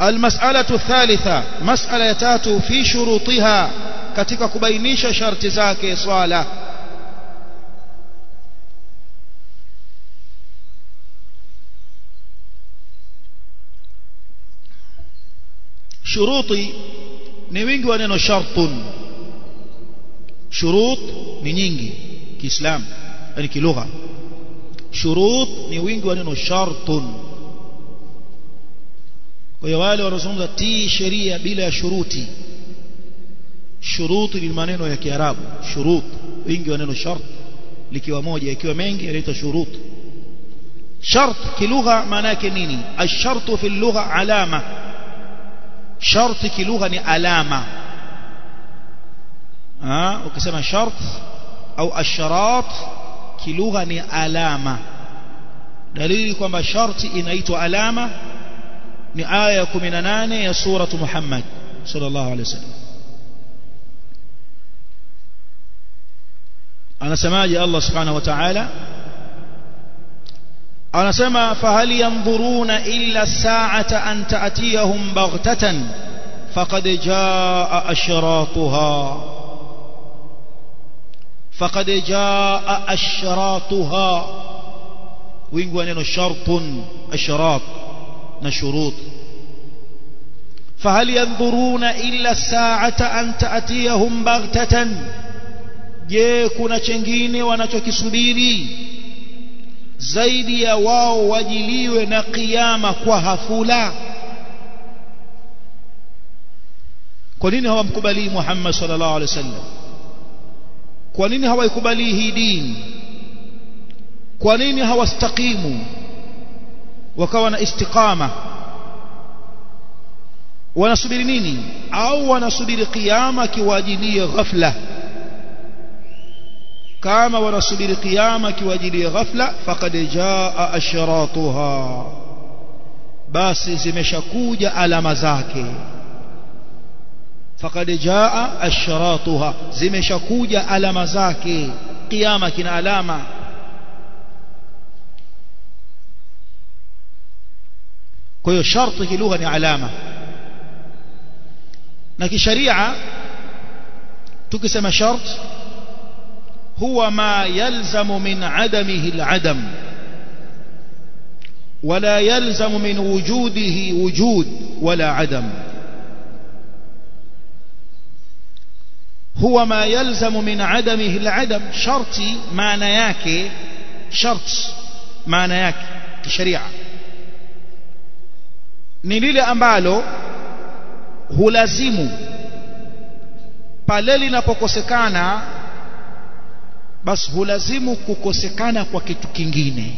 المسألة الثالثة مسألة يتاتو في شروطها katika kubainisha sharti zake swala. shuruti ni wingi wa neno shartun. shurut ni nyingi Kiislamu, yani kilugha. shurut ni wingi wa neno shartun. kwa hiyo wale wanazungumza tii sheria bila ya shuruti, shuruti ni maneno ya Kiarabu. shurut wingi wa neno shart, likiwa moja ikiwa mengi inaitwa shurut. shart kilugha maana yake nini? ash-shartu fi al-lugha alama. sharti kilugha ni alama. ukisema shart au asharat kilugha ni alama. dalili kwamba sharti inaitwa alama ni aya ya 18 ya sura Muhammad sallallahu alaihi wasallam. anasemaje Allah subhanahu wa ta'ala? anasema fahal yanzuruna illa as-sa'ata an ta'tiyahum baghtatan faqad jaa ashratuha. faqad jaa ashratuha wingi wa neno shartun, ashrat na shurut. fahal yanzuruna illa as-sa'ata an ta'tiyahum baghtatan, je kuna chengine wanachokisubiri zaidi ya wao wajiliwe na kiyama kwa hafula? kwa nini hawamkubali Muhammad sallallahu alaihi wasallam? kwa nini hawaikubali hii dini? kwa nini hawastaqimu wakawa na istiqama? wanasubiri nini? au wanasubiri kiyama kiwajilie ghafla? kama wanasubiri kiyama kiwajilie ghafla, faqad jaa ashratuha, basi zimeshakuja alama zake. faqad jaa ashratuha, zimeshakuja alama zake. kiyama kina alama. kwa hiyo sharti kilugha ni alama, na kisharia tukisema shart huwa ma yalzamu min adamihi al-adam wala yalzamu min wujudihi wujud wala adam. huwa ma yalzamu min adamihi al-adam, sharti maana yake, shart maana yake kisharia ni lile ambalo hulazimu pale linapokosekana, basi hulazimu kukosekana kwa kitu kingine.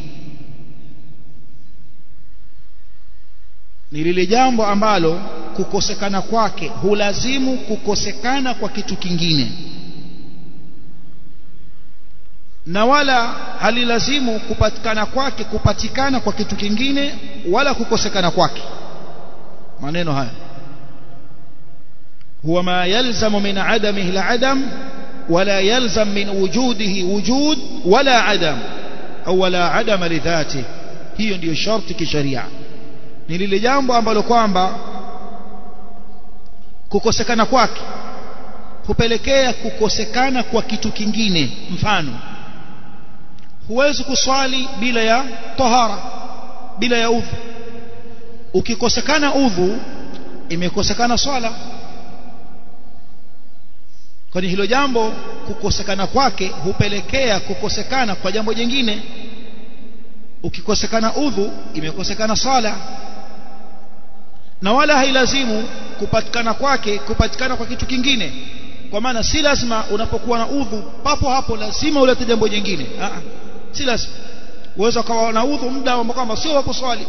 ni lile jambo ambalo kukosekana kwake hulazimu kukosekana kwa kitu kingine, na wala halilazimu kupatikana kwake kupatikana kwa kitu kingine, wala kukosekana kwake. maneno haya huwa ma yalzamu min adamihi al-adam wala yalzam min wujudihi wujud wala adam au wala adam lidhatihi. hiyo ndiyo sharti kisharia. ni lile jambo ambalo kwamba kukosekana kwake hupelekea kukosekana kwa kitu kingine. mfano, huwezi kuswali bila ya tahara, bila ya udhu. ukikosekana udhu imekosekana swala. kwani hilo jambo kukosekana kwake hupelekea kukosekana kwa jambo jingine. ukikosekana udhu imekosekana swala, na wala hailazimu kupatikana kwake kupatikana kwa kitu kingine. kwa maana si lazima unapokuwa na udhu papo hapo lazima ulete jambo jingine. si lazima. uweza kuwa na udhu muda ambao kwamba sio wa kuswali.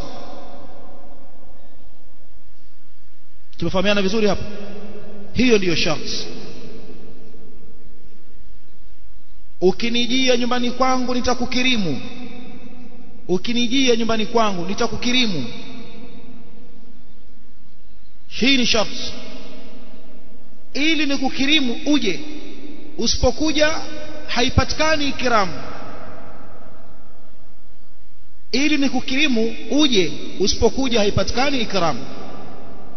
tumefahamiana vizuri hapo? hiyo ndiyo sharti. ukinijia nyumbani kwangu nitakukirimu, ukinijia nyumbani kwangu nitakukirimu. hii ni sharti. ili nikukirimu uje, usipokuja haipatikani ikiramu. ili nikukirimu uje, usipokuja haipatikani ikiramu.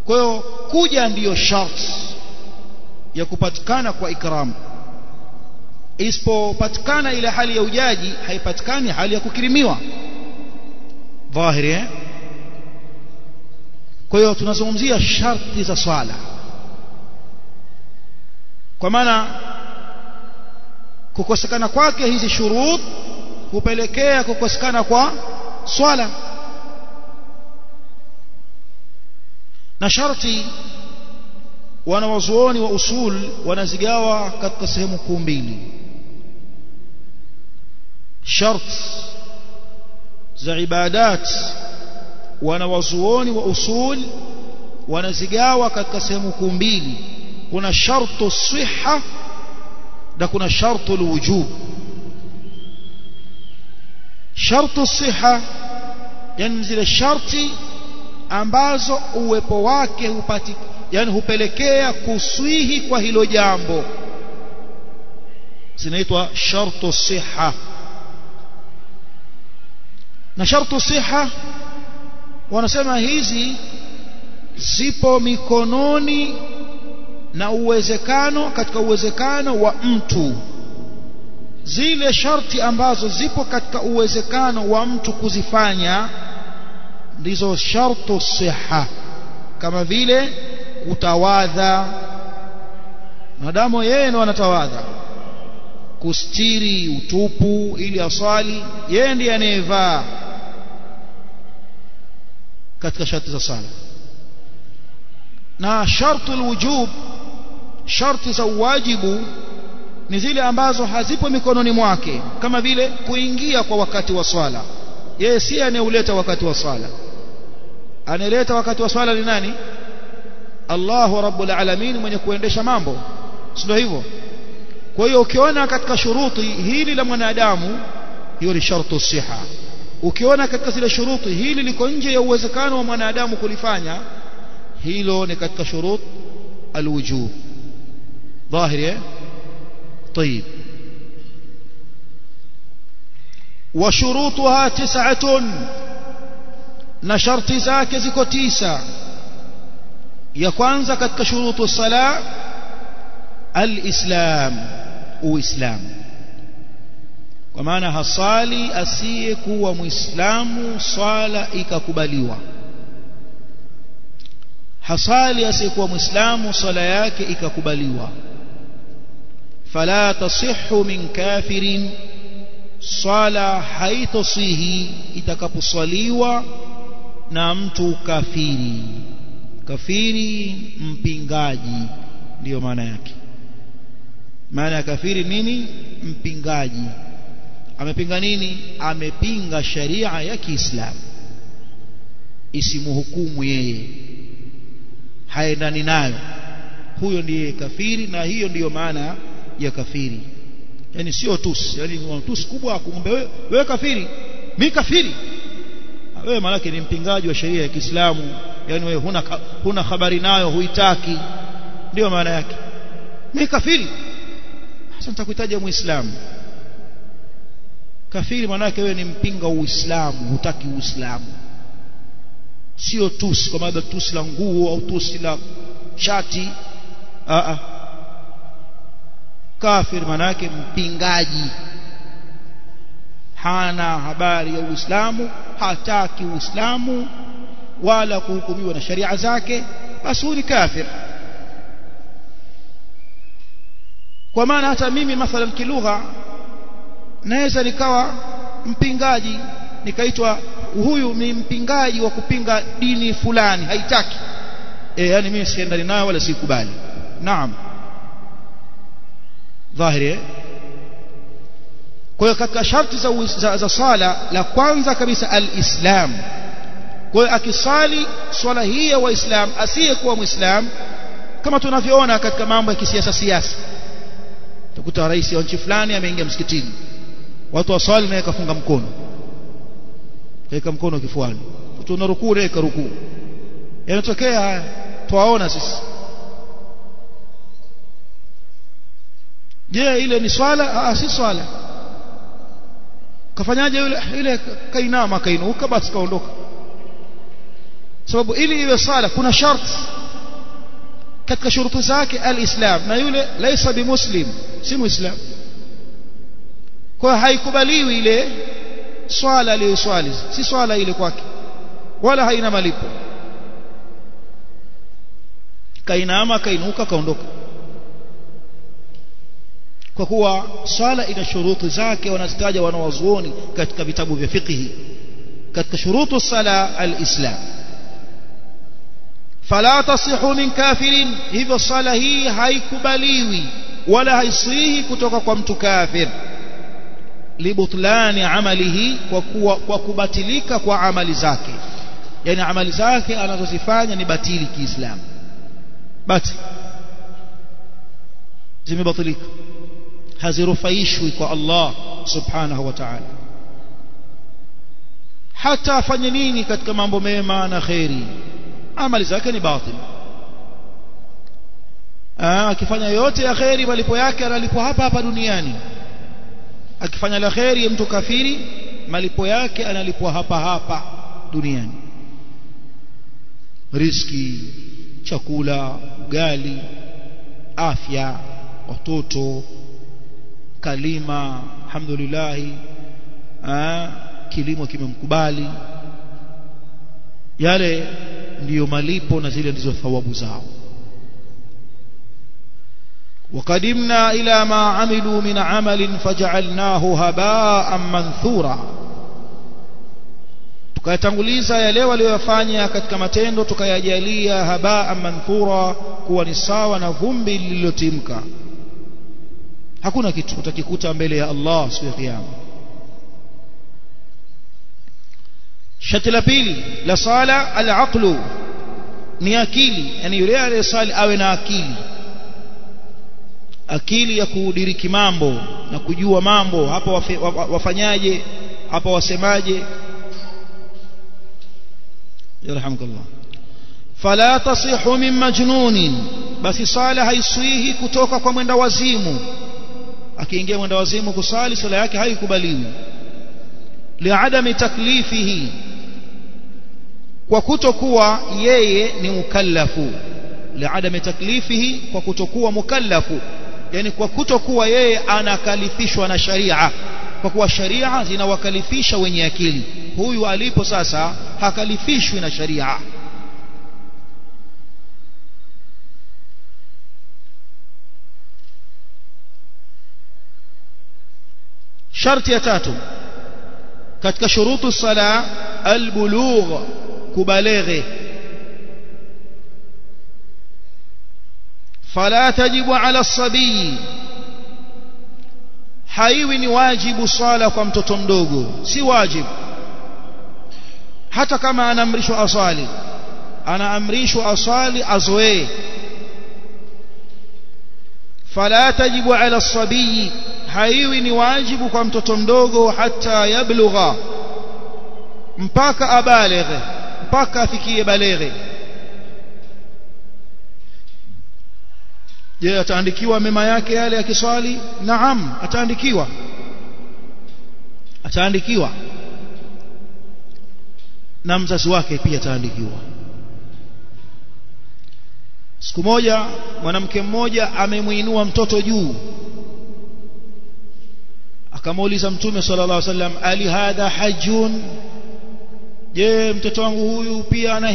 kwa hiyo kuja ndiyo sharti ya kupatikana kwa ikram. Isipopatikana ile hali ya ujaji, haipatikani hali ya kukirimiwa. Dhahiri. Kwa hiyo tunazungumzia sharti za swala, kwa maana kukosekana kwake hizi shurut hupelekea kukosekana kwa swala. Na sharti wanawazuoni wa usul wanazigawa katika sehemu kuu mbili. Sharti za ibadat wanawazuoni wa usul wanazigawa katika sehemu kuu mbili. Kuna shartu siha na kuna shartu alwujub. Shartu siha yani zile sharti ambazo uwepo wake yani hupelekea kuswihi kwa hilo jambo, zinaitwa shartu siha. Na shartu siha wanasema hizi zipo mikononi na uwezekano, katika uwezekano wa mtu. Zile sharti ambazo zipo katika uwezekano wa mtu kuzifanya ndizo shartu siha, kama vile kutawadha, madamu yeye ndo anatawadha, kustiri utupu ili asali, yeye ndiye anayevaa, katika sharti za sala. Na shartu alwujub, sharti za wajibu, ni zile ambazo hazipo mikononi mwake, kama vile kuingia kwa wakati wa swala. Yeye si anayeuleta wakati wa swala, anayeleta wakati wa swala ni nani? Allahu Rabbul Alamin, mwenye kuendesha mambo, sio hivyo? Kwa hiyo ukiona katika shuruti hili la mwanadamu, hiyo ni shartu siha. Ukiona katika zile shuruti hili liko nje ya uwezekano wa mwanadamu kulifanya, hilo ni katika shurut alwujub. Dhahiri. طيب. وشروطها 9، na sharti zake ziko 9. ya kwanza katika shurutu sala alislam, uislamu. Kwa maana hasali asiyekuwa muislamu swala ikakubaliwa. Hasali asiyekuwa muislamu swala yake ikakubaliwa. Fala tasihhu min kafirin, swala haitosihi itakaposwaliwa na mtu kafiri. Kafiri mpingaji, ndiyo maana yake. Maana ya kafiri nini? Mpingaji. Amepinga nini? Amepinga sharia ya Kiislamu, isimuhukumu yeye, haendani nayo, huyo ndiye kafiri. Na hiyo ndiyo maana ya kafiri. Yani sio tusi, yani tusi kubwa kumwambia wewe kafiri, mimi kafiri. Wewe maana yake ni mpingaji wa sheria ya Kiislamu, yani wewe huna habari nayo, huitaki, ndio maana yake. Mimi kafiri, sasa nitakuhitaji muislamu. Kafiri maana yake wewe ni mpinga Uislamu, hutaki Uislamu. Sio tusi kama labda tusi la nguo au tusi la shati. Kafir maana yake mpingaji, hana habari ya Uislamu, hataki Uislamu wala kuhukumiwa na sharia zake, basi huyu ni kafir. Kwa maana hata mimi mathalan kilugha naweza nikawa mpingaji, nikaitwa huyu ni mpingaji wa kupinga dini fulani, haitaki. Yani mimi siendani nayo wala sikubali. Naam. Dhahiri. Kwa hiyo katika sharti za swala, la kwanza kabisa alislam. Kwa hiyo akisali swala hii ya Waislamu asiyekuwa Muislamu, kama tunavyoona katika mambo ya kisiasa, utakuta rais wa nchi fulani ameingia msikitini, watu waswali naye kafunga mkono, weka mkono kifuani, tunarukuu naye karukuu. Yanatokea, tuwaona sisi. Je, ile ni swala? Si swala. Kafanyaje yule? Kainama, kainuka, basi kaondoka. Sababu ili iwe swala kuna sharti. katika shurutu zake alislam, na yule laysa bimuslim, si muislam, kwa haikubaliwi ile swala aliyoswali, si swala ile kwake, wala haina malipo. Kainama, kainuka, kaondoka, kwa kuwa swala ina shuruti zake wanazitaja wanawazuoni katika vitabu vya fiqh. katika shurutu sala alislam. Fala tasihu min kafirin, hivyo sala hii haikubaliwi wala haisihi kutoka kwa mtu kafir. Libutlani amalihi, kwa kubatilika kwa amali zake, yani amali zake anazozifanya ni batili kiislamu, basi zimebatilika, hazirufaishwi kwa Allah subhanahu wa ta'ala. Hata afanye nini katika mambo mema na khairi, amali zake ni batil. Akifanya yote ya khairi, malipo yake analipwa hapa hapa duniani. Akifanya la khairi mtu kafiri, malipo yake analipwa hapa hapa duniani. Riziki, chakula, ugali, afya, watoto, kalima, alhamdulillah, kilimo kimemkubali, yale ndiyo malipo na zile ndizo thawabu zao. وقدمنا إلى ما عملوا من عمل فجعلناه هباء منثورا, tukayatanguliza yale waliyofanya katika matendo tukayajalia habaa manthura, kuwa ni sawa na vumbi lililotimka. Hakuna kitu utakikuta mbele ya Allah siku ya kiyama. Sharti la pili la sala al-aqlu, ni akili, yani yule aliyesali awe na akili, akili ya kudiriki mambo na kujua mambo, hapa wafanyaje, hapa wasemaje. Yarhamukallah. Fala tasihu min majnunin, basi sala haiswihi kutoka kwa mwenda wazimu. Akiingia mwenda wazimu kusali, sala yake haikubaliwi. Liadami taklifihi, kwa kutokuwa yeye ni mukallafu. Liadami taklifihi, kwa kutokuwa mukallafu, yani kwa kutokuwa yeye anakalifishwa na sharia, kwa kuwa sharia zinawakalifisha wenye akili. Huyu alipo sasa hakalifishwi na sharia. Sharti ya tatu katika shurutu sala albulugh, kubalighi. Fala tajibu ala sabii, haiwi ni wajibu sala kwa mtoto mdogo, si wajibu. Hata kama anaamrishwa asali, anaamrishwa asali azoee. Fala tajibu ala sabii, haiwi ni wajibu kwa mtoto mdogo hata yablugha, mpaka abalighe, mpaka afikie balighe. Je, ataandikiwa mema yake yale ya kiswali? Naam, ataandikiwa, ataandikiwa, na mzazi wake pia ataandikiwa. Siku moja mwanamke mmoja amemuinua mtoto juu, akamuuliza Mtume sallallahu alaihi wasallam, ali hadha hajjun, je, mtoto wangu huyu pia ana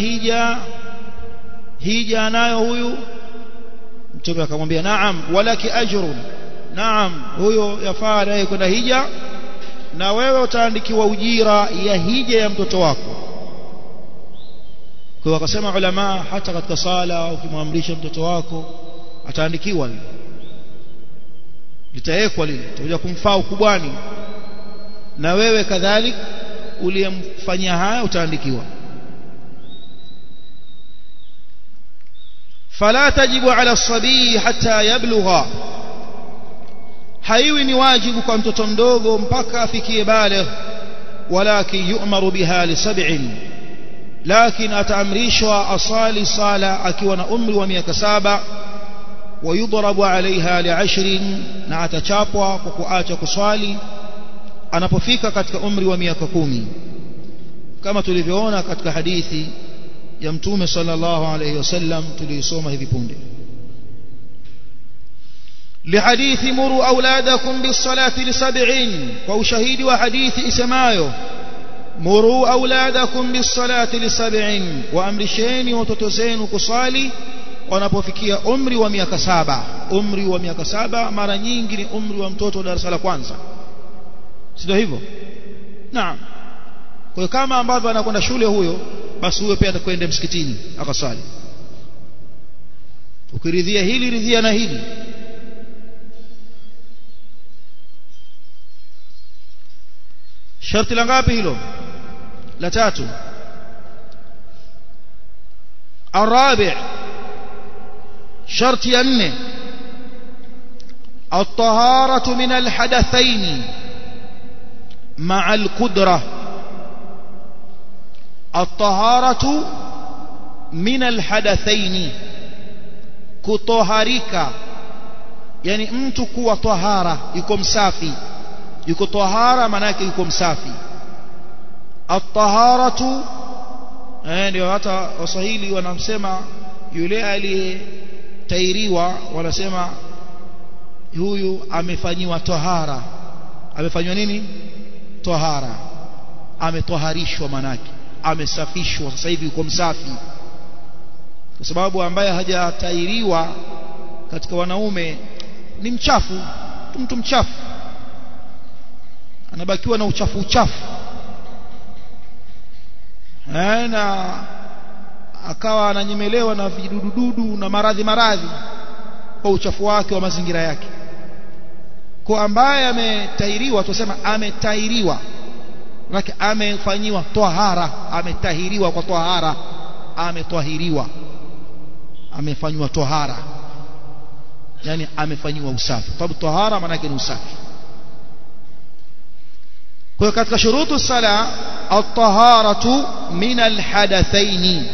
hija anayo huyu? Mtume akamwambia naam, walaki ajrun, naam, huyo yafaa naye kwenda hija, na wewe utaandikiwa ujira ya hija ya mtoto wako. Kwa wakasema ulama, hata katika sala ukimwamrisha mtoto wako ataandikiwa, litawekwa lile, utakuja kumfaa ukubwani, na wewe kadhalik uliyemfanyia haya utaandikiwa. Fala tajibu ala sabii hatta yablugha, haiwi ni wajibu kwa mtoto mdogo mpaka afikie baligh. Walakin yu'maru biha li sab'in, lakin ataamrishwa asali sala akiwa na umri wa miaka 7. Wayudrabu alaiha li 10, na atachapwa kwa kuacha kuswali anapofika katika umri wa miaka 10, kama tulivyoona katika hadithi ya Mtume sallallahu alayhi wasallam tuliyosoma hivi punde. لحديث مروا أولادكم بالصلاة ل7 وشهيد وحديث إسمايو مروا أولادكم بالصلاة ل7 وأمرشين وتتزين كصالي wanapofikia umri wa miaka 7 umri wa miaka 7 mara nyingi ni umri wa mtoto darasa la kwanza sio hivyo naam kwa hiyo kama ambavyo anakwenda shule huyo basi huyo pia atakwenda msikitini akasali ukiridhia hili ridhia na hili sharti la ngapi hilo la 3 الرابع شرط 4 الطهارة من الحدثين مع القدرة الطهارة من الحدثين kutoharika yani mtu kuwa tahara yuko msafi yuko tahara maana yake yuko msafi at-taharatu ndio hata waswahili wanamsema yule aliyetairiwa wanasema huyu amefanyiwa tahara amefanywa nini tahara ametoharishwa maana yake amesafishwa sasa hivi yuko msafi kwa sababu ambaye hajatairiwa katika wanaume ni mchafu mtu mchafu anabakiwa na uchafu na akawa ananyemelewa na vidududu na maradhi kwa uchafu wake wa mazingira yake kwa ambaye ametairiwa tusema ametairiwa lakini amefanyiwa tahara ametahiriwa kwa tahara ametahiriwa amefanywa tahara yani amefanywa usafi sababu tahara maana yake ni usafi kwa katika shurutu sala at-taharatu min al-hadathaini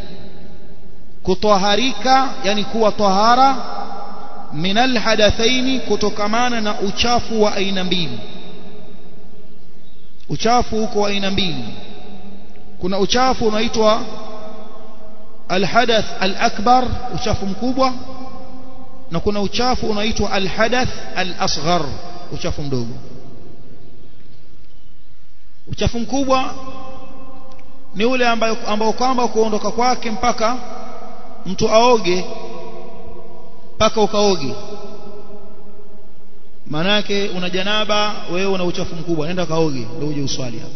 kutoharika yani kuwa tahara min al-hadathaini kutokamana na uchafu wa aina mbili uchafu uko aina mbili kuna uchafu unaitwa al-hadath al-akbar uchafu mkubwa na kuna uchafu unaitwa al-hadath al-asghar uchafu mdogo uchafu mkubwa ni ule ambao kwamba kuondoka kwake mpaka mtu aoge mpaka ukaoge maana yake una janaba wewe una uchafu mkubwa nenda kaoge ndio uje uswali hapo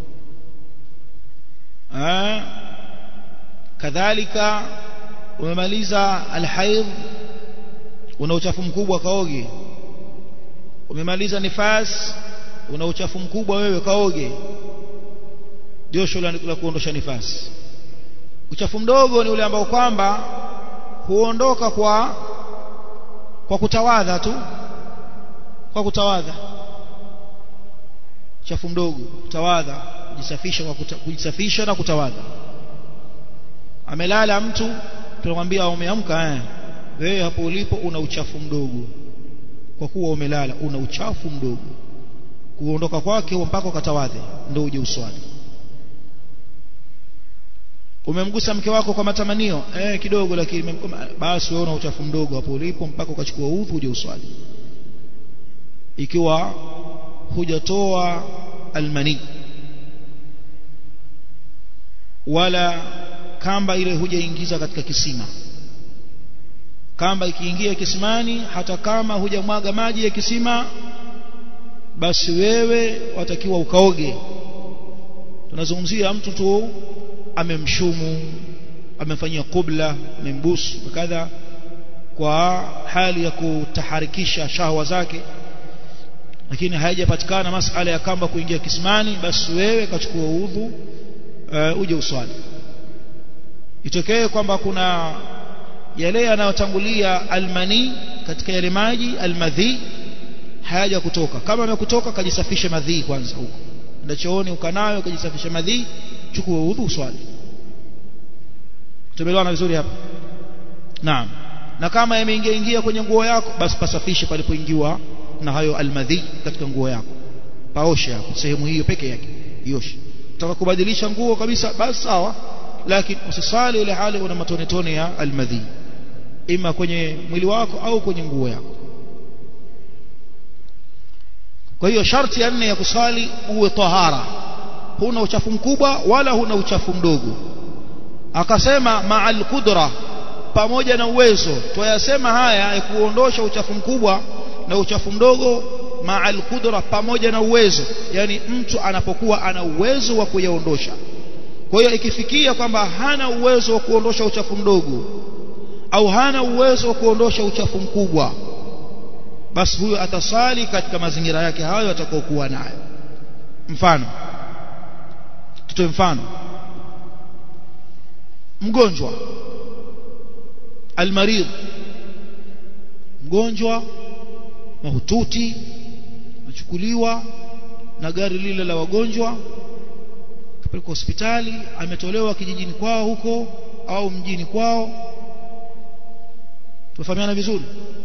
kadhalika umemaliza alhaid una uchafu mkubwa kaoge umemaliza nifas una uchafu mkubwa wewe kaoge josho la kuondosha nifasi uchafu mdogo ni ule ambao kwamba huondoka kwa kutawadha tu kwa kutawadha uchafu mdogo kutawadha kujisafisha na kutawadha amelala mtu tunamwambia umeamka wewe hapo ulipo una uchafu mdogo kwa kuwa umelala una uchafu mdogo kuondoka kwake mpaka ukatawadhe ndio uje uswali umemgusa mke wako kwa matamanio kidogo lakini basi wewe una uchafu mdogo hapo ulipo mpaka ukachukua udhu uje uswali ikiwa hujatoa almani wala kamba ile hujaingiza katika kisima kamba ikiingia kisimani hata kama hujamwaga maji ya kisima basi wewe watakiwa ukaoge tunazungumzia mtu tu amemshumu amefanyia kubla amembusu kadha kwa hali ya kutaharikisha shahwa zake lakini haijapatikana masala ya kamba kuingia kisimani basi wewe kachukua udhu uje uswali itokee kwamba kuna yale yanayotangulia almani katika yale maji almadhi haja kutoka kama amekutoka kajisafishe madhi kwanza huko ndio chooni ukanayo kajisafishe madhi chukua udhu uswali tumeelewana vizuri hapa naam na kama yameingia kwenye nguo yako basi pasafishe palipoingiwa na hayo almadhi katika nguo yako paoshe hapo sehemu hiyo peke yake ioshe utaka kubadilisha nguo kabisa basi sawa lakini usisali ile hali una matone ya almadhi ima kwenye mwili wako au kwenye nguo yako kwa hiyo sharti ya 4 ya kuswali uwe tahara, huna uchafu mkubwa wala huna uchafu mdogo. Akasema ma'al qudra, pamoja na uwezo. Tuyasema haya ya kuondosha uchafu mkubwa na uchafu mdogo ma'al qudra, pamoja na uwezo, yani mtu anapokuwa ana uwezo wa kuyaondosha. Kwa hiyo ikifikia kwamba hana uwezo wa kuondosha uchafu mdogo au hana uwezo wa kuondosha uchafu mkubwa, basi huyo atasali katika mazingira yake hayo atakayokuwa nayo. Mfano, tutoe mfano, mgonjwa almarid, mgonjwa mahututi, achukuliwa na gari lile la wagonjwa kupelekwa hospitali, ametolewa kijijini kwao huko au mjini kwao. Tufahamiana vizuri.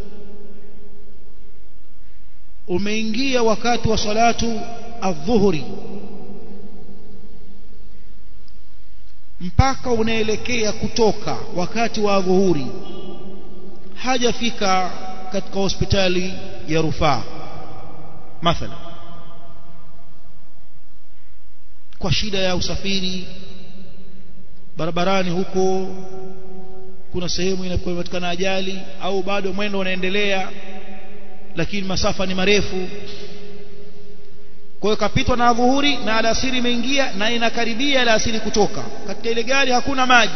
Umeingia wakati wa salatu adhuhuri, mpaka unaelekea kutoka wakati wa adhuhuri, hajafika katika hospitali ya rufaa mathalan, kwa shida ya usafiri barabarani huko, kuna sehemu inapatikana ajali au bado mwendo unaendelea lakini masafa ni marefu. Kwa hiyo kapitwa na adhuhuri na alasiri imeingia na inakaribia alasiri kutoka. Katika ile gari hakuna maji,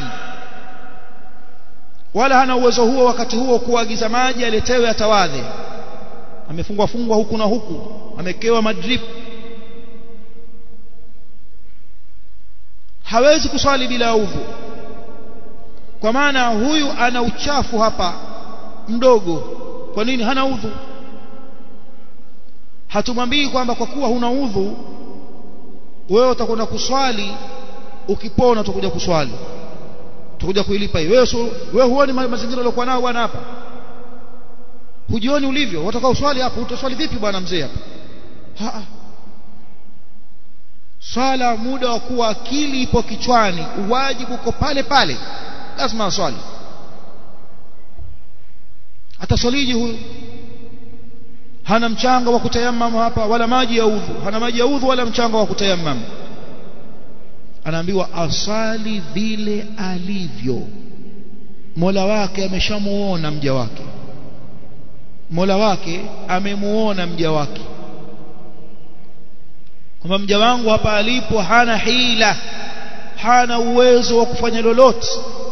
wala hana uwezo huo wakati huo kuagiza maji aletewe atawadhe, amefungwa huku na huku, amekewa madrip, hawezi kuswali bila udhu, kwa maana huyu ana uchafu hapa mdogo. Kwa nini hana udhu? Hatumwambii kwamba kwa kuwa huna udhu wewe utakwenda kuswali, ukipona utakuja kuswali, utakuja kuilipa hiyo. Wewe huoni mazingira yaliokuwa nao bwana hapa? Hujioni ulivyo? Watakao uswali hapo, utaswali vipi bwana mzee hapa? Swala muda wa kuwa akili ipo kichwani, uwajibu uko pale pale, lazima aswali. Ataswaliji huyu? Hana mchanga wa kutayammam hapa wala maji ya udhu, hana maji ya udhu wala mchanga wa kutayammam. Anaambiwa asali vile alivyo. Mola wake ameshamuona mja wake, Mola wake amemuona mja wake kwamba mja wangu hapa alipo hana hila, hana uwezo wa kufanya lolote.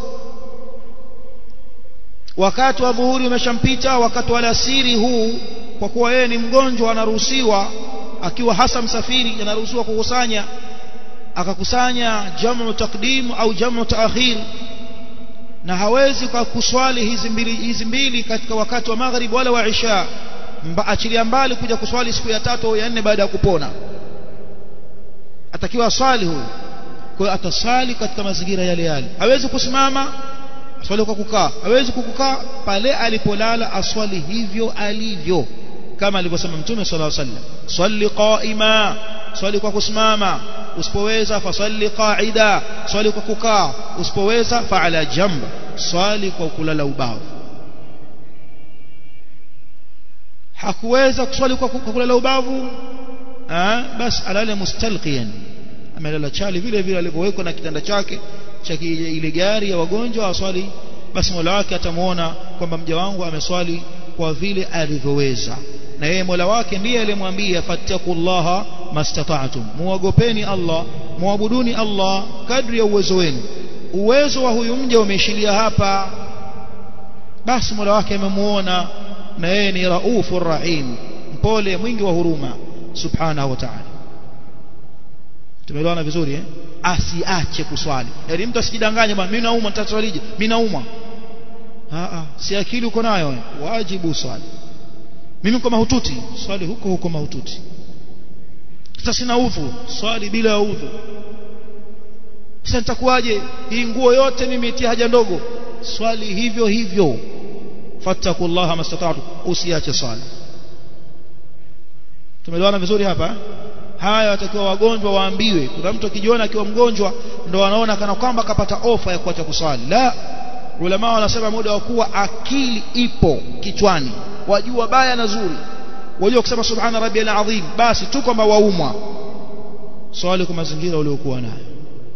Wakati wa dhuhuri umeshampita, wakati wa alasiri huu, kwa kuwa yeye ni mgonjwa, anaruhusiwa akiwa hasa msafiri, anaruhusiwa kukusanya, akakusanya jamu takdim au jamu taakhir, na hawezi kuswali hizi mbili katika wakati wa maghrib wala wa isha, achilia mbali kuja kuswali siku ya 3 au ya 4 baada ya kupona. Atakiwa swali huyu, kwa atasali katika mazingira yale yale. Hawezi kusimama, aswali kwa kukaa. Hawezi kukaa, pale alipolala aswali hivyo alivyo, kama alivyosema Mtume sallallahu alaihi wasallam, swali qaima, swali kwa kusimama, usipoweza fasalli qa'ida, swali kwa kukaa, usipoweza fa ala jamb, swali kwa kulala ubavu. Hakuweza kuswali kwa kulala ubavu, basi alale mustalqiyan, amelala chali vile vile alivyowekwa na kitanda chake cha ile gari ya wagonjwa, aswali. Basi Mola wake atamuona kwamba mja wangu ameswali kwa vile alivyoweza, na yeye Mola wake ndiye aliyemwambia fattaqullaha mastata'tum, muogopeni Allah, muabuduni Allah kadri ya uwezo wenu. Uwezo wa huyu mja umeishilia hapa, basi Mola wake amemuona, na yeye ni raufur rahim, mpole mwingi wa huruma subhanahu wa ta'ala. Tumeelewana vizuri Asiache kuswali. Yaani mtu asijidanganye bwana, mimi naumwa nitaswalije? Mimi naumwa. Si akili uko nayo, wajibu swali. Mimi niko mahututi, swali huko mahututi. Sasa sina udhu, swali bila udhu. Sasa nitakuwaje? Hii nguo yote mimi itia haja ndogo, swali hivyo hivyo. Fattaqullaha mastata'tu, usiache swali. Tumeelewana vizuri hapa? Haya watakiwa wagonjwa waambiwe. Kuna mtu akijiona akiwa mgonjwa ndo anaona kana kwamba kapata ofa ya kuacha kuswali. La, ulama wanasema muda wa kuwa akili ipo kichwani, wajua baya na zuri, wajua kusema subhana rabbiyal azim basi tu kwamba waumwa swali kwa mazingira uliokuwa nayo.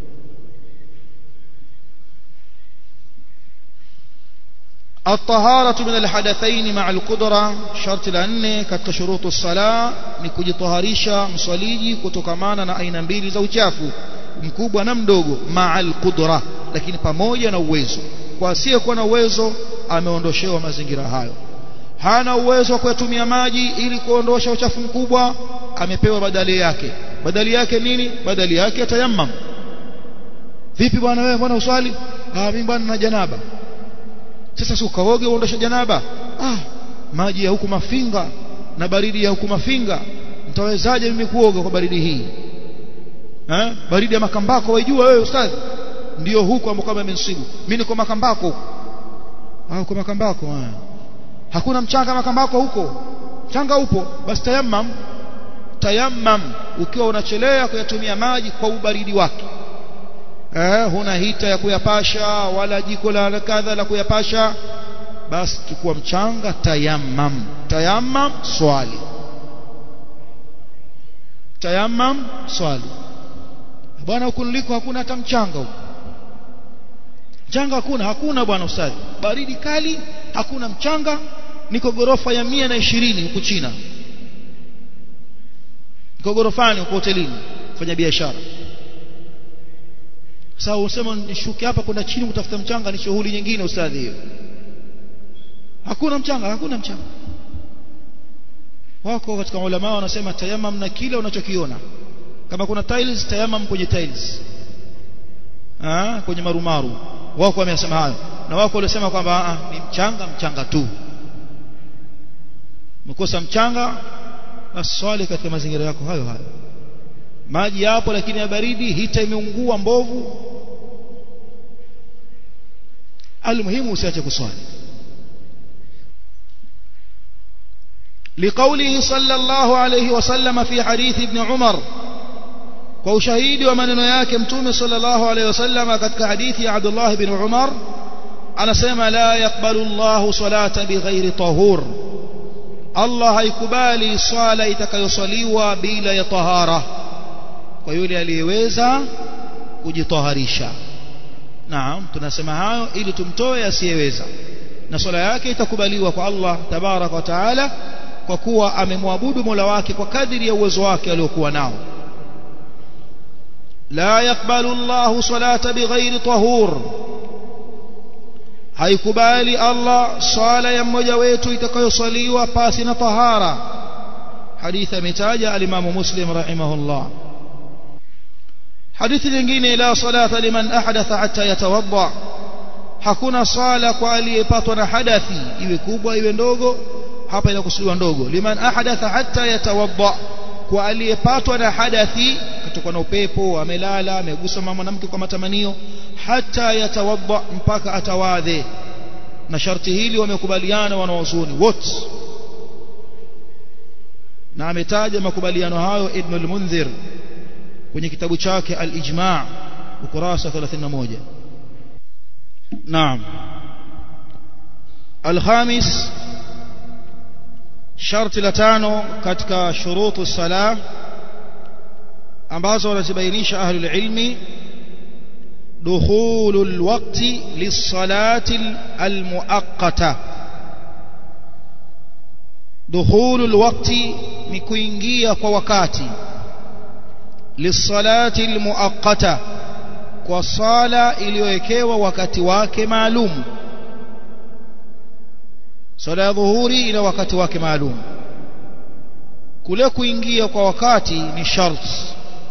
الطهارة من الحدثين مع القدرة شرط لأنه katika shurutu الصلاة ni kujitaharisha mswaliji kutokamana na aina mbili za uchafu mkubwa na mdogo ma'al qudra, lakini pamoja na uwezo. Kwa asiyekuwa na uwezo ameondoshewa mazingira hayo. Hana uwezo wa kutumia maji ili kuondosha uchafu mkubwa, amepewa badali yake. Badali yake nini? Badali yake tayammum. Vipi bwana wewe, mbona uswali? Mimi bwana na janaba. Sasa si ukaoge uondoshe janaba? Maji ya huku Mafinga na baridi ya huku Mafinga, nitawezaje mimi kuoga kwa baridi hii? Baridi ya Makambako waijua wewe ustadhi? Ndio huko ambako kama mmensibu. Mimi niko Makambako huko. Huko Makambako hakuna mchanga Makambako huko. Mchanga upo, basi tayammum ukiwa unachelea kuyatumia maji kwa ubaridi wake. Huna hita ya kuyapasha wala jiko la kadha la kuyapasha, basi chukua mchanga, tayammum swali. Tayammum swali. Bwana huko niliko hakuna hata mchanga huko. Mchanga hakuna bwana ustadhi. Baridi kali, hakuna mchanga. Niko gorofa ya 120 huko China. Niko gorofani huko hotelini fanya biashara. Sasa usema nishuke hapa kwenda chini kutafuta mchanga, ni shughuli nyingine ustadhi hiyo. Hakuna mchanga. Wako katika ulama wanasema tayammum na kile unachokiona. Kama kuna tiles, tayammum kwenye tiles. Kwenye marumaru. Wako wamesema hayo. Na wako walisema kwamba ni mchanga tu. Mkosa mchanga, swali katika mazingira yako hayo. Maji yapo lakini ya baridi, hita imeungua mbovu. Almuhimu usiache kuswali. لقوله صلى الله عليه وسلم في حديث ابن عمر, kwa ushahidi wa maneno yake mtume sallallahu alayhi wasallam katika hadithi ya Abdullah ibn Umar, anasema la yaqbalu Allahu salata bighairi tahur, Allah haikubali swala itakayoswaliwa bila ya tahara, kwa yule aliyeweza kujitaharisha. Naam, tunasema hayo ili tumtoe asiyeweza, na swala yake itakubaliwa kwa Allah tabaraka wa taala kwa kuwa amemwabudu Mola wake kwa kadiri ya uwezo wake aliokuwa nao. La yakbalu Allahu salata bighairi tahur, haikubali Allah swala ya mmoja wetu itakayoswaliwa pasi na tahara. Hadithi ametaja al-Imam Muslim rahimahullah. Hadithi nyingine, la salata liman ahdatha hatta yatawadda, hakuna sala kwa aliyepatwa na hadathi, iwe kubwa iwe ndogo. Hapa inakusudiwa ndogo. Liman ahdatha hatta yatawadda, kwa aliyepatwa na hadathi, kutoka na upepo, amelala, amegusa mwanamke kwa matamanio, hatta yatawadda, mpaka atawadhe. Na sharti hili wamekubaliana wanawazuoni wote, na ametaja makubaliano hayo Ibn al-Mundhir kwenye kitabu chake al-Ijma' ukurasa 31. Naam. Al-khamis, sharti la 5 katika shurutu salah ambazo wanazibainisha ahlul ilmi, dukhulul waqti lis-salati al-muaqqata. Dukhulul waqti ni kuingia kwa wakati, lis-salati al-muaqqata, kwa sala iliyowekewa wakati wake maalum. Sala ya dhuhuri ina wakati wake maalum. Kule kuingia kwa wakati ni sharti,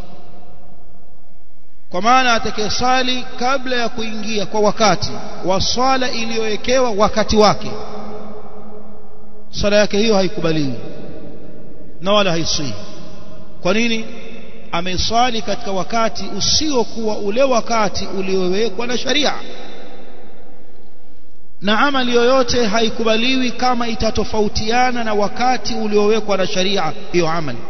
kwa maana atakayesali kabla ya kuingia kwa wakati wa swala iliyowekewa wakati wake, sala yake hiyo haikubaliwi na wala haisihi. Kwa nini? Ameswali katika wakati usiokuwa ule wakati uliowekwa na sharia. Na amali yoyote haikubaliwi kama itatofautiana na wakati uliowekwa na sharia hiyo amali.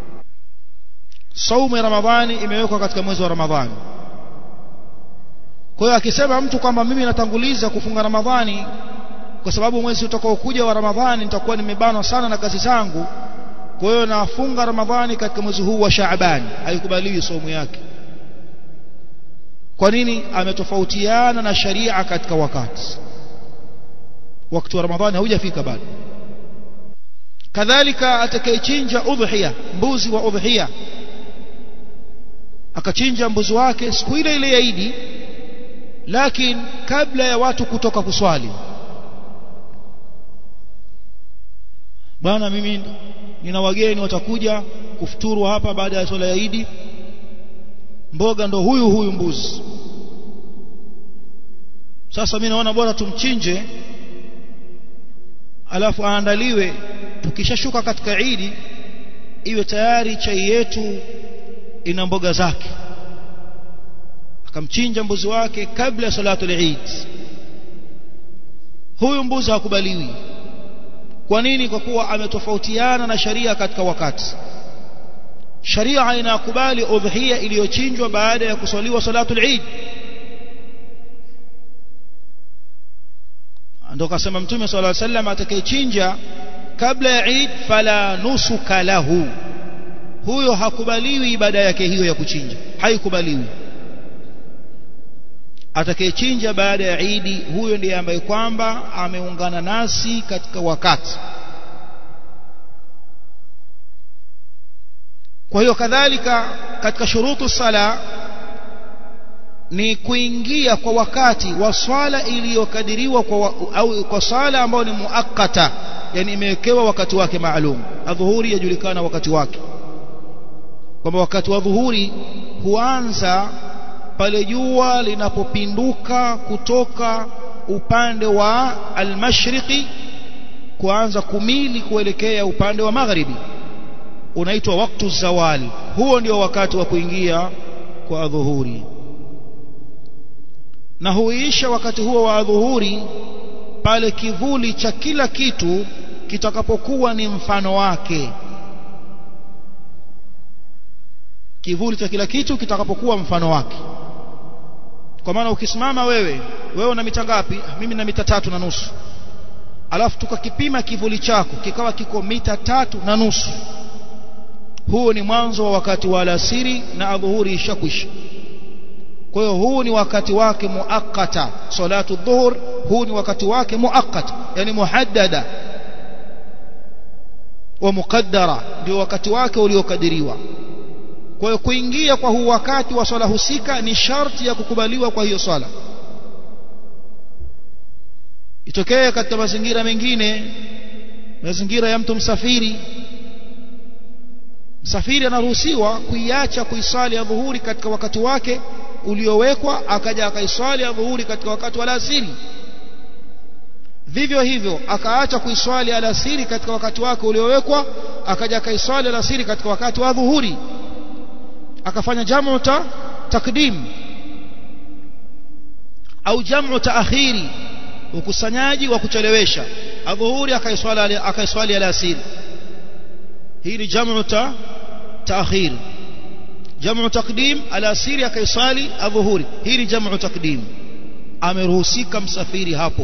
Saumu ya Ramadhani imewekwa katika mwezi wa Ramadhani. Kwa hiyo akisema mtu kwamba mimi natanguliza kufunga Ramadhani kwa sababu mwezi utakaokuja wa Ramadhani nitakuwa nimebanwa sana na kazi zangu, kwa hiyo nafunga Ramadhani katika mwezi huu wa Shaaban, haikubaliwi somo yake. Kwa nini? Ametofautiana na sharia katika wakati wa Ramadhani haujafika bado. Kadhalika atakayechinja udhiya, mbuzi wa udhiya, akachinja mbuzi wake siku ile ile ya Eid, lakini kabla ya watu kutoka kuswali, bwana mimi nina wageni watakuja kufuturu hapa baada ya swala ya Eid, mboga ndo huyu mbuzi, sasa mimi naona bora tumchinje alafu aandaliwe, tukishashuka katika Eid iwe tayari chai yetu ina mboga zake. Akamchinja mbuzi wake kabla ya salatu al-Eid. Huyu mbuzi hakubaliwi. Kwa nini? Kwa kuwa ametofautiana na sharia katika wakati. Sharia inakubali udhiya iliyochinjwa baada ya kuswaliwa salatu al-Eid. Ndio kasema Mtume sallallahu alaihi wasallam, atakayechinja kabla ya Eid fala nusuka lahu, huyo hakubaliwi ibada yake hiyo ya kuchinja, haikubaliwi. Atakayechinja baada ya Eid, huyo ndiye ambaye kwamba ameungana nasi katika wakati. Kwa hiyo kadhalika katika shurutu sala ni kuingia kwa wakati wa swala iliyokadiriwa au kwa swala ambayo ni muakkata, yani imewekewa wakati wake maalum. Adhuhuri yajulikana wakati wake, kwamba wakati wa dhuhuri huanza pale jua linapopinduka kutoka upande wa al-mashriqi kuanza kumili kuelekea upande wa magharibi, unaitwa waktu zawal. Huo ndio wakati wa kuingia kwa dhuhuri, na huisha wakati huo wa dhuhuri pale kivuli cha kila kitu kitakapokuwa ni mfano wake. Kivuli cha kila kitu kitakapokuwa mfano wake. Kwa maana ukisimama wewe una mita ngapi? Mimi na mita 3.5, alafu tukakipima kivuli chako kikawa kiko mita 3.5, huo ni mwanzo wa wakati wa alasiri na adhuhuri ishakwisha. Kwa hiyo huu ni wakati wake muakkata. Salatu dhuhur huu ni wakati wake muakkata, yani muhaddada wa muqaddara, ndio wakati wake uliokadiriwa. Kwa hiyo kuingia kwa huu wakati wa swala husika ni sharti ya kukubaliwa kwa hiyo swala. Itokee katika mazingira mengine, mazingira ya mtu msafiri anaruhusiwa kuiacha kuisali ya dhuhuri katika wakati wake uliowekwa, akaja akaiswali ya dhuhuri katika wakati wa alasiri. Vivyo hivyo akaacha kuiswali alasiri katika wakati wake uliowekwa, akaja akaiswali alasiri katika wakati wa dhuhuri, akafanya jamu takdim au jamu taakhiri, ukusanyaji wa kuchelewesha. Adhuhuri akaiswali alasiri, hii ni jamu taakhir. Jamu takdim alasiri akaiswali adhuhuri, hii ni jamu takdim. Ameruhusika msafiri hapo.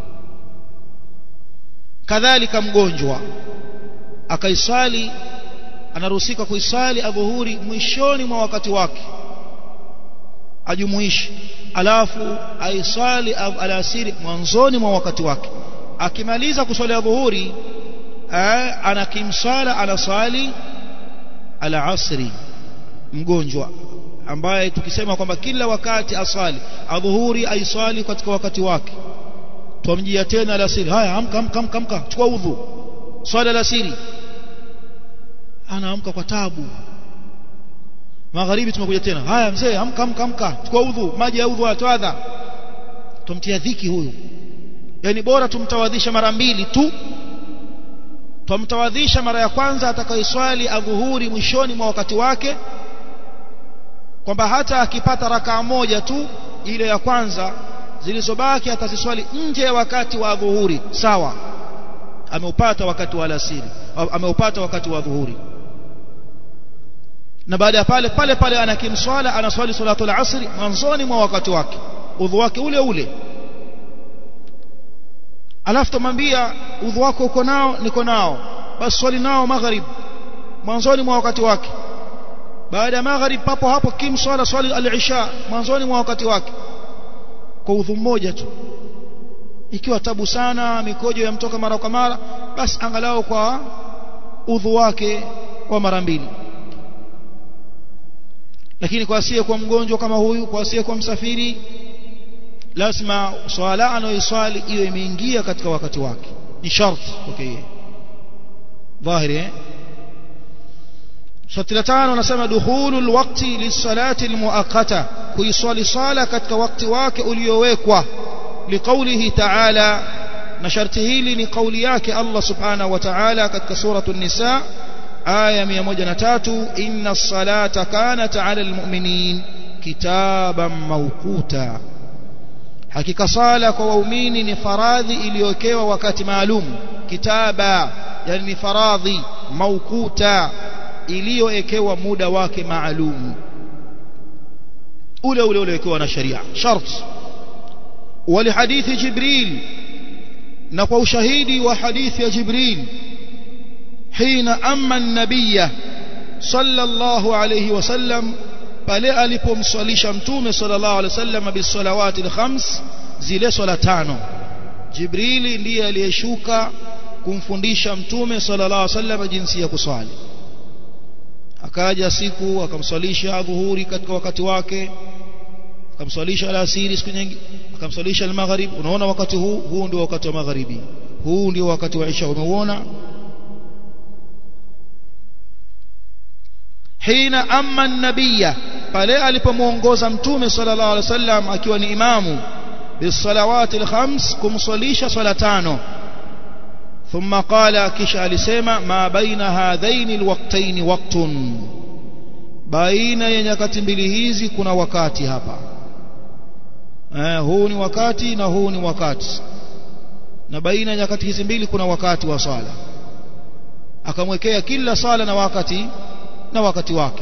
Kadhalika mgonjwa akaiswali, anaruhusika kuiswali adhuhuri mwishoni mwa wakati wake, ajumuishi, alafu aiswali alasiri mwanzoni mwa wakati wake. Akimaliza kuswali adhuhuri anakimsala anaswali alasri. Mgonjwa ambaye tukisema kwamba kila wakati aswali adhuhuri aiswali katika wakati wake, tumjia tena alasiri, haya amka chukua udhu, swala alasiri, anaamka kwa tabu. Magharibi tumekuja tena, haya mzee amka chukua udhu, maji ya udhu atwadha, tumtia dhiki huyu. Yani bora tumtawadhisha mara mbili tu. Tumtawadhisha mara ya kwanza atakayeswali adhuhuri mwishoni mwa wakati wake, kwamba hata akipata rakaa moja tu ile ya kwanza, zilizobaki ataziswali nje ya wakati wa adhuhuri, sawa, ameupata wakati wa alasiri, ameupata wakati wa adhuhuri. Na baada ya pale anakimswala anaswali salatu al-asri mwanzoni mwa wakati wake, udhu wake ule. Alafu tumwambia udhu wako uko nao, niko nao, basi swali nao magharib, mwanzoni mwa wakati wake, baada ya maghrib papo hapo kim swali al-isha mwanzoni mwa wakati wake, kwa udhu mmoja tu. Ikiwa tabu sana mikojo yamtoka mara kwa mara, basi angalau kwa udhu wake wa mara mbili. Lakini kwa asiye kwa mgonjwa kama huyu, kwa asiye kwa msafiri, lazima swala anayoiswali iwe imeingia katika wakati wake, ni sharti. Okay, dhahiri sharti la 5 anasema dukhulul waqti lis-salati al-muaqqata, kuiswali sala katika wakati wake uliowekwa, liqaulihi ta'ala, na sharti hili ni kauli yake Allah subhanahu wa ta'ala katika suratul nisa aya 103, inna as-salata kanat 'ala al-mu'minin kitaban mawquta, hakika sala kwa waumini ni faradhi iliyowekewa wakati maalum. Kitaba yani ni faradhi, mawquta iliyowekewa muda wake maalum, ule uliowekewa na sharia, shart. Walihadithi Jibril, na kwa ushahidi wa hadithi ya Jibril, hina amma an-nabiyya sallallahu alayhi wasallam, pale alipomswalisha mtume sallallahu alayhi wasallam bisalawati al-khams, zile swala 5. Jibrili ndiye aliyeshuka kumfundisha mtume sallallahu alayhi wasallam jinsi ya kuswali. Akaja siku akamswalisha dhuhuri katika wakati wake, akamswalisha alasiri siku nyingine, akamswalisha al-maghrib. Unaona wakati huu ndio wakati wa magharibi, huu ndio wakati wa isha. Umeona hina amma an-nabiyya, pale alipomuongoza mtume sallallahu alaihi wasallam akiwa ni imamu bisalawati al-khams, kumswalisha swala 5. Thumma qala, kisha alisema, ma baina hadhaini al-waqtayn waqtun, baina ya nyakati mbili hizi kuna wakati hapa. Huu ni wakati na huu ni wakati, na baina ya nyakati hizi mbili kuna wakati wa swala. Akamwekea kila sala na wakati wake.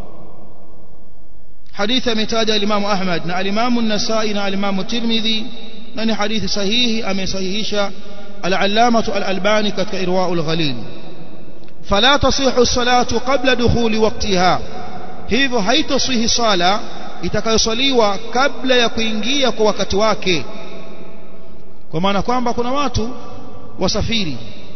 Hadithi ametaja al-Imam Ahmad na al-Imam an-Nasa'i na al-Imam Tirmidhi, na ni hadithi sahihi, amesahihisha al-Allamah al-Albani katika Irwaul Ghalil. Fala tasihu as-salatu qabla dukhuli waqtiha, hivyo haitasihi sala itakayoswaliwa kabla ya kuingia kwa wakati wake. Kwa maana kwamba kuna watu wasafiri,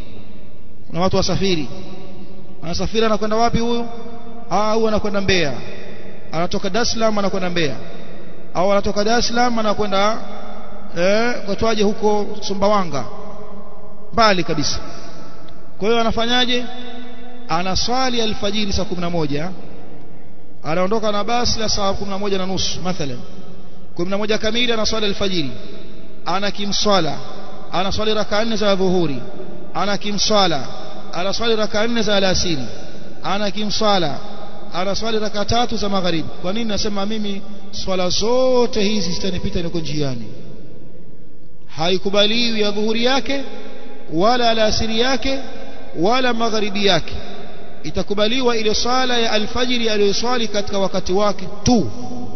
anasafiri, anakwenda wapi huyu? Au anakwenda Mbeya, anatoka Dar es Salaam anakwenda Mbeya, au anatoka Dar es Salaam anakwenda kwatwaje huko Sumbawanga, mbali kabisa. Kwa hiyo anafanyaje? Anaswali alfajiri saa 11, anaondoka na basi la saa 11:30 mathalan, 11 kamili anaswali alfajiri, anakimswala, anaswali raka 4 za dhuhuri, anakimswala, anaswali raka 4 za alasiri, anakimswala, anaswali raka 3 za magharibi. Kwa nini nasema mimi swala zote hizi zitanipita niko njiani? Haikubaliwi ya dhuhuri yake wala alasiri yake wala magharibi yake. Itakubaliwa ile swala ya alfajiri aliyoswali katika wakati wake tu.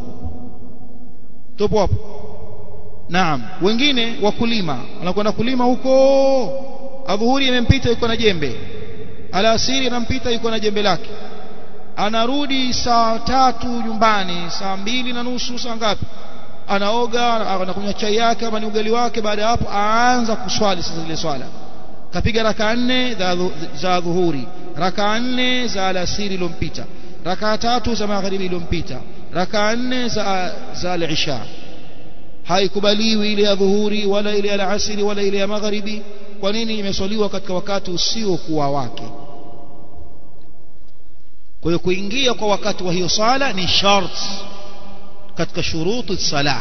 Tupo hapo? Naam. Wengine wakulima wanakwenda kulima huko, adhuhuri imempita yuko na jembe, alasiri inampita yuko na jembe lake, anarudi saa 3 nyumbani, saa 2:30, saa ngapi, anaoga, anakunywa chai yake ama ni ugali wake. Baada ya hapo aanza kuswali sasa zile swala. Kapiga raka 4 za dhuhuri, raka 4 za alasiri ilompita, raka 3 za magharibi ilompita, raka 4 za al-isha. Haikubaliwi ile ya dhuhuri wala ile ya alasiri wala ile ya magharibi. Kwa nini? Imeswaliwa katika wakati usiokuwa wake. Kwa hiyo kuingia kwa wakati wa hiyo sala ni sharti katika shurutu salah.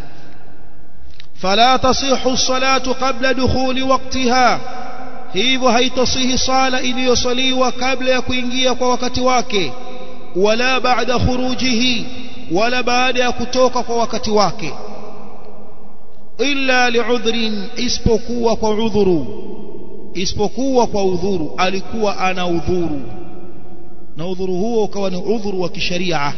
Fala tasihu as-salatu qabla dukhuli waqtiha, hivyo haitasihi sala iliyoswaliwa kabla ya kuingia kwa wakati wake, wala baada khurujihi, wala baada ya kutoka kwa wakati wake, illa li'udhrin, isipokuwa kwa udhuru. Alikuwa ana udhuru, na udhuru huo ukawa ni udhuru wa kisharia.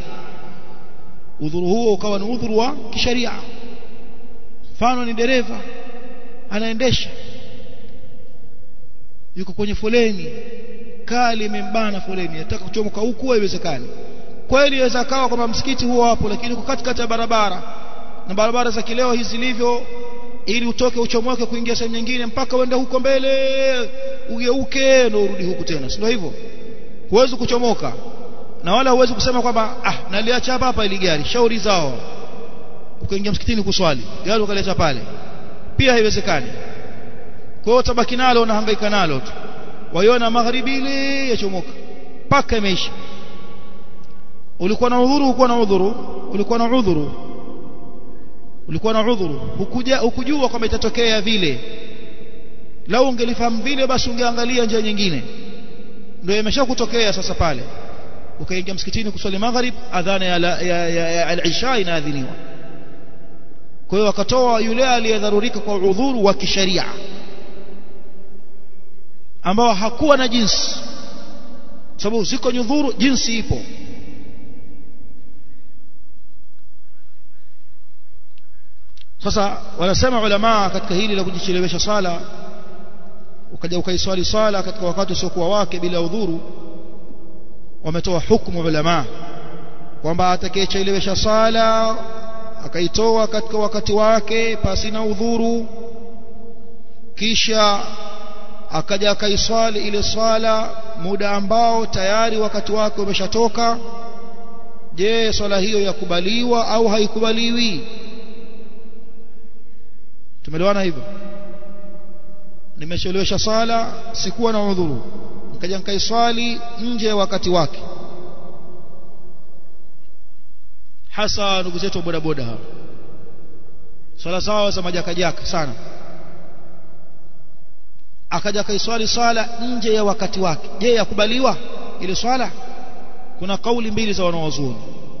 Mfano ni dereva anaendesha, yuko kwenye foleni, kali imembana foleni nataka kuchomoka huku haiwezekani kweli inaweza kawa kwamba msikiti huo hapo lakini uko katikati ya barabara na barabara za kileo hizi zilivyo ili utoke uchomoke kuingia sehemu nyingine mpaka uende huko mbele ugeuke na urudi huku tena sio hivyo huwezi kuchomoka na wala huwezi kusema kwamba naliacha hapa ili gari shauri zao ukaingia msikitini kuswali gari ukaleta pale pia haiwezekani kwa hiyo tabaki nalo unahangaika nalo tu waiona magharibi ile yachomoka paka imeisha ulikuwa na udhuru hukujua kwamba itatokea vile lau ungelifahamu vile basi ungeangalia njia nyingine ndio imeshakutokea sasa pale ukaingia msikitini kuswali maghrib adhana ya al-isha inaadhiniwa kwa hiyo wakatoa yule aliyedharurika kwa udhuru wa kisheria ambao hakuwa na jinsi sababu ziko nyudhuru jinsi ipo sasa wanasema ulama katika hili la kujichelewesha sala ukaja ukaiswali sala katika wakati usiokuwa wake bila udhuru wametoa hukumu ulama kwamba atakayechelewesha sala akaitoa katika wakati wake pasina udhuru kisha akaja akaiswali ile swala muda ambao tayari wakati wake umeshatoka je swala hiyo yakubaliwa au haikubaliwi tumeelewana hivyo nimechelewesha sala sikuwa na udhuru nikaja nikaiswali nje wakati wake hasa ndugu zetu boda boda hapa swala zao za majakajaka sana akaja kaiswali swala nje ya wakati wake je yakubaliwa ile swala kuna kauli mbili za wanawazuoni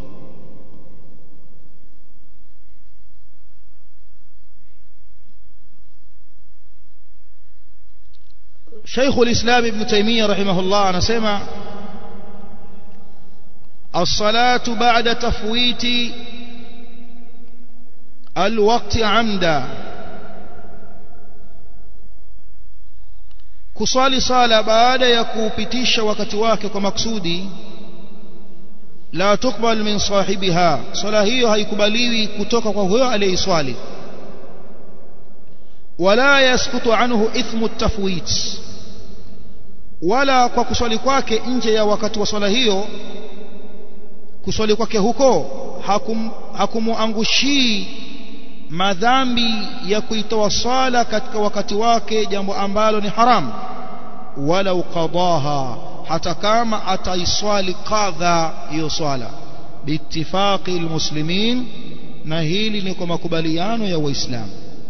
شيخ الإسلام ابن تيمية رحمه الله anasema الصلاة بعد تفويت الوقت عمدا kuswali sala baada ya kupitisha wakati wake kwa maksudi la tukbal min sahibiha sala hiyo haikubaliwi kutoka kwa huyo aliyeswali wala yaskutu anhu ithmu at-tafwit wala kwa kuswali kwake nje ya wakati wa swala hiyo kuswali kwake huko hakumuangushii madhambi ya kuitoa swala katika wakati wake jambo ambalo ni haram wala qadaha hata kama ataiswali qadha hiyo swala biittifaqi almuslimin na hili ni kwa makubaliano ya waislamu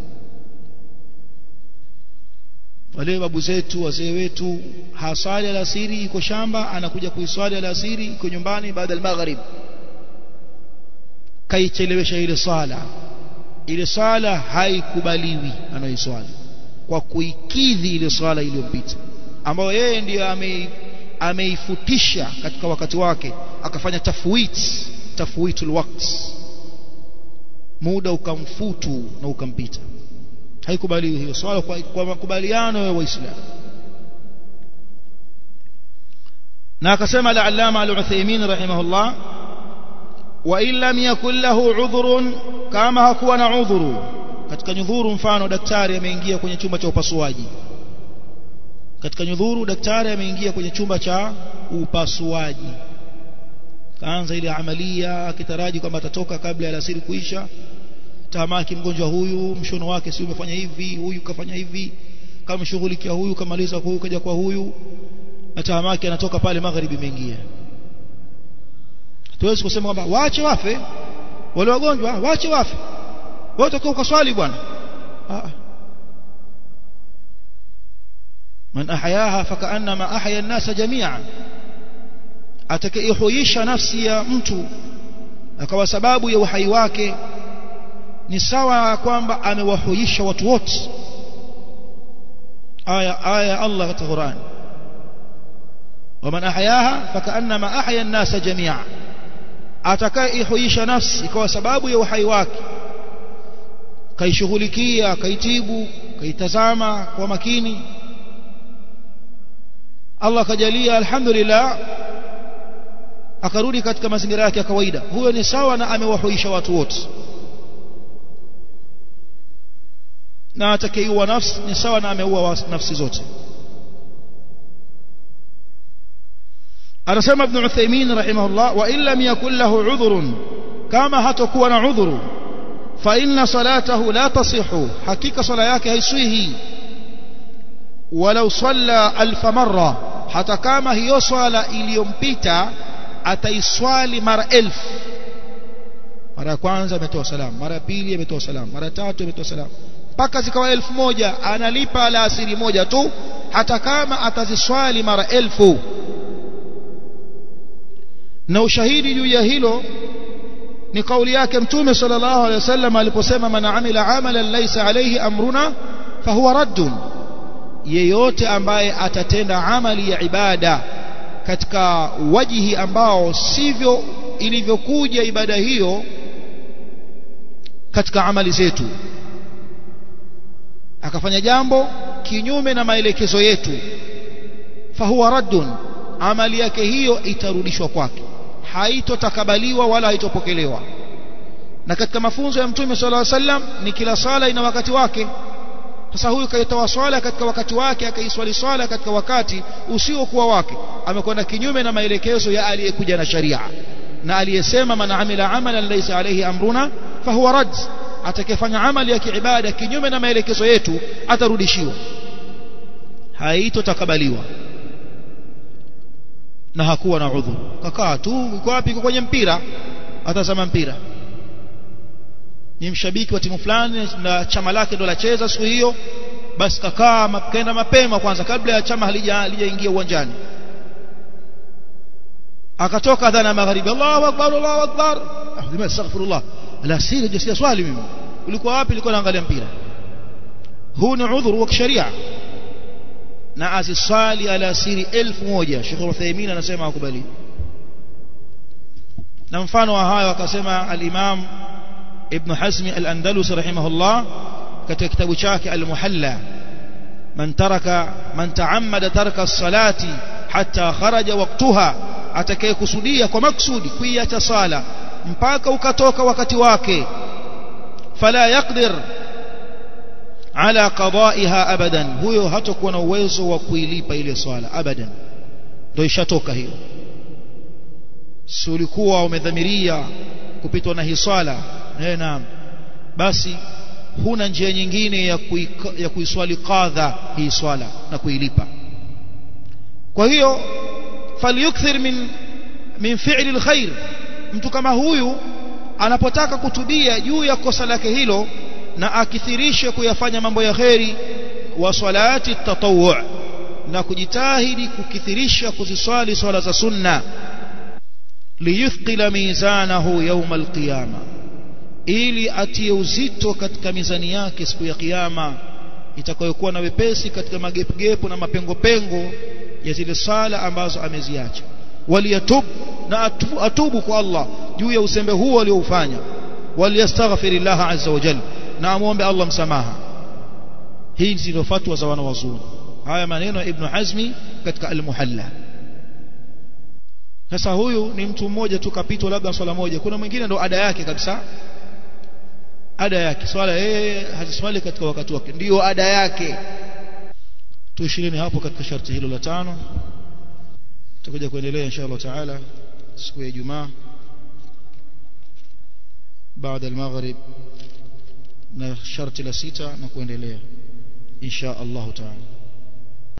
wale babu zetu wazee wetu hasali alasiri iko shamba anakuja kuiswali alasiri iko nyumbani baada ya maghrib kaichelewesha ile sala haikubaliwi anaiswali kwa kuikidhi ile swala iliyopita ambayo yeye ndiyo ameifutisha katika wakati wake akafanya tafwitul waqt muda ukamfutu na ukampita haikubaliwi hiyo swala kwa makubaliano ya waislamu na akasema al-allama al-Uthaymeen rahimahullah wa in lam yakul lahu udhrun kama hakuwa na udhuru katika nyudhuru mfano daktari ameingia kwenye chumba cha upasuaji katika nyudhuru daktari ameingia kwenye chumba cha upasuaji kaanza ile amalia akitaraji kwamba atatoka kabla ya alasiri kuisha tamaki mgonjwa huyu mshono wake si umefanya hivi huyu kafanya hivi kama mshughulikia huyu kamaliza huyu kaja kwa huyu na tamaki anatoka pale magharibi imeingia tuwezi kusema kwamba waache wafe wale wagonjwa waache wafe wote kwa ukaswali bwana man ahyaha fakaannama ahya an-nasa jami'an atakayehuisha nafsi ya mtu akawa sababu ya uhai wake ni sawa kwamba amewahuisha watu wote aya Allah katika Qur'an waman ahyaha fakaannama ahya an-nasa jami'an atakayehuisha nafsi ikawa sababu ya uhai wake kaishughulikia kaitibu kaitazama kwa makini Allah kajalia alhamdulillah akarudi katika mazingira yake ya kawaida, huyo ni sawa na amewahuisha watu wote. Na atakayeuwa nafsi ni sawa na ameua nafsi zote. anasema Ibn Uthaymeen rahimahullah, wa illa yakul lahu udhrun, kama hatakuwa na udhuru, fa inna salatahu la tasihu, hakika sala yake haiswihi. walau salla 1000 marra, hata kama hiyo swala iliyompita ataiswali mara 1000. mara ya kwanza ametoa salamu, mara ya pili ametoa salamu, mara ya tatu ametoa salamu, mpaka zikawa 1000, analipa alasiri moja tu, hata kama ataziswali mara 1000. na ushahidi juu ya hilo ni kauli yake Mtume sallallahu alaihi wasallam aliposema, man amila amalan laysa alayhi amruna fahuwa raddun, yeyote ambaye atatenda amali ya ibada katika wajihi ambao sivyo ilivyokuja ibada hiyo katika amali zetu, akafanya jambo kinyume na maelekezo yetu, fahuwa raddun, amali yake hiyo itarudishwa kwake, haitotakabaliwa wala haitopokelewa. na katika mafunzo ya Mtume sallallahu alaihi wasallam ni kila sala ina wakati wake. Sasa huyu kaitoa swala katika wakati wake, akaiswali swala katika wakati usiokuwa wake, amekwenda kinyume na maelekezo ya aliyekuja na sharia. na aliyesema, man amila amalan laysa alayhi amruna fahuwa radd, atakayefanya amali ya kiibada kinyume na maelekezo yetu atarudishiwa, haitotakabaliwa. na hakuwa na udhuru, kakaa tu. Yuko wapi? Yuko kwenye mpira, atazama mpira, ni mshabiki wa timu fulani na chama lake ndo lacheza siku hiyo, basi kakaa kaenda mapema kwanza kabla ya chama halijaingia uwanjani, akatoka adhana magharibi, Allahu akbar Allahu akbar, astaghfirullah, la siri je swali mimi, ulikuwa wapi? Nilikuwa naangalia mpira. huu ni udhuru wa kisheria, na aziswali ala siri 1000. Sheikh Uthaymeen anasema hakubali. na mfano wa hayo akasema al-Imam Ibn Hazm al-Andalusi rahimahullah katika kitabu chake al-Muhalla, man ta'ammada tarka as-salati hatta kharaja waqtaha, atakayekusudia kwa maksudi kuiacha sala mpaka ukatoka wakati wake, fala yaqdir ala qada'iha abadan, huyo hatakuwa na uwezo wa kuilipa ile swala abadan, ndio ishatoka hiyo. si ulikuwa umedhamiria kupitwa na hii swala, naam, basi huna njia nyingine ya kuiswali qadha hii swala na kuilipa. kwa hiyo falyukthir min fi'li alkhair, mtu kama huyu anapotaka kutubia juu ya kosa lake hilo, na akithirishe kuyafanya mambo ya kheri, wa salati tatawwu', na kujitahidi kukithirisha kuziswali swala za sunna, liyuthqila mizanahu yawm alqiyama, ili atie uzito katika mizani yake siku ya kiyama, itakayokuwa na wepesi katika magepugepu na mapengo ya zile sala ambazo ameziacha. waliyatub, na atubu kwa Allah juu ya usembe huo alioufanya, waliyastaghfirillah azza wa jalla, na amuombe Allah msamaha. hizi ndio fatwa za wanawazuoni. haya maneno ya Ibn Hazmi katika al-Muhalla. sasa huyu ni mtu mmoja tu kapitwa labda swala moja, kuna mwingine ndo ada yake kabisa, ada yake swala haziswali katika wakati wake, ndio ada yake. tuishilini hapo katika sharti hilo la 5. tutakuja kuendelea inshallah taala siku ya Ijumaa baada al-maghrib, na sharti la 6 na kuendelea insha Allah taala.